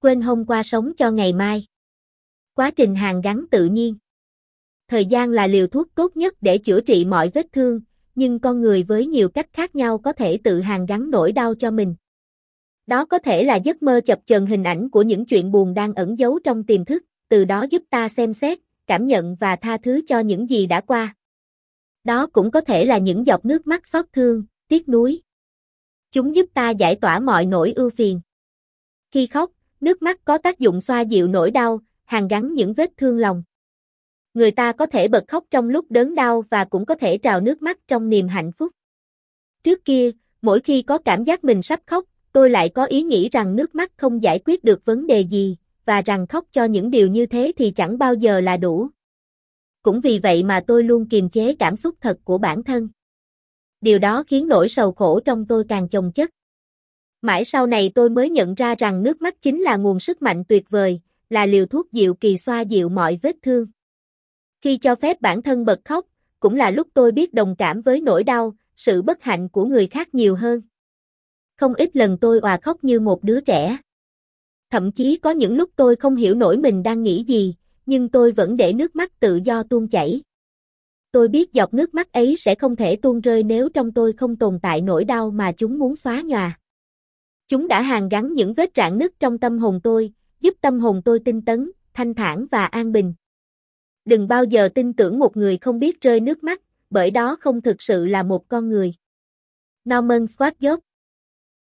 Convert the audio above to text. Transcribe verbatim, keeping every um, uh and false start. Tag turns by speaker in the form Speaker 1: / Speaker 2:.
Speaker 1: quên hôm qua sống cho ngày mai. Quá trình hàn gắn tự nhiên. Thời gian là liều thuốc tốt nhất để chữa trị mọi vết thương, nhưng con người với nhiều cách khác nhau có thể tự hàn gắn nỗi đau cho mình. Đó có thể là giấc mơ chập chờn hình ảnh của những chuyện buồn đang ẩn giấu trong tiềm thức, từ đó giúp ta xem xét, cảm nhận và tha thứ cho những gì đã qua. Đó cũng có thể là những giọt nước mắt xót thương, tiếc nuối. Chúng giúp ta giải tỏa mọi nỗi ưu phiền. Khi khóc, nước mắt có tác dụng xoa dịu nỗi đau, hàn gắn những vết thương lòng. Người ta có thể bật khóc trong lúc đớn đau và cũng có thể trào nước mắt trong niềm hạnh phúc. Trước kia, mỗi khi có cảm giác mình sắp khóc, tôi lại có ý nghĩ rằng nước mắt không giải quyết được vấn đề gì, và rằng khóc cho những điều như thế thì chẳng bao giờ là đủ. Cũng vì vậy mà tôi luôn kiềm chế cảm xúc thật của bản thân. Điều đó khiến nỗi sầu khổ trong tôi càng chồng chất. Mãi sau này tôi mới nhận ra rằng nước mắt chính là nguồn sức mạnh tuyệt vời, là liều thuốc diệu kỳ xoa dịu mọi vết thương. Khi cho phép bản thân bật khóc, cũng là lúc tôi biết đồng cảm với nỗi đau, sự bất hạnh của người khác nhiều hơn. Không ít lần tôi òa khóc như một đứa trẻ. Thậm chí có những lúc tôi không hiểu nổi mình đang nghĩ gì, nhưng tôi vẫn để nước mắt tự do tuôn chảy. Tôi biết giọt nước mắt ấy sẽ không thể tuôn rơi nếu trong tôi không tồn tại nỗi đau mà chúng muốn xóa nhòa. Chúng đã hàn gắn những vết rạn nứt trong tâm hồn tôi, giúp tâm hồn tôi tinh tấn, thanh thản và an bình. Đừng bao giờ tin tưởng một người không biết rơi nước mắt, bởi đó không thực sự là một con người. Norman Schwarzkopf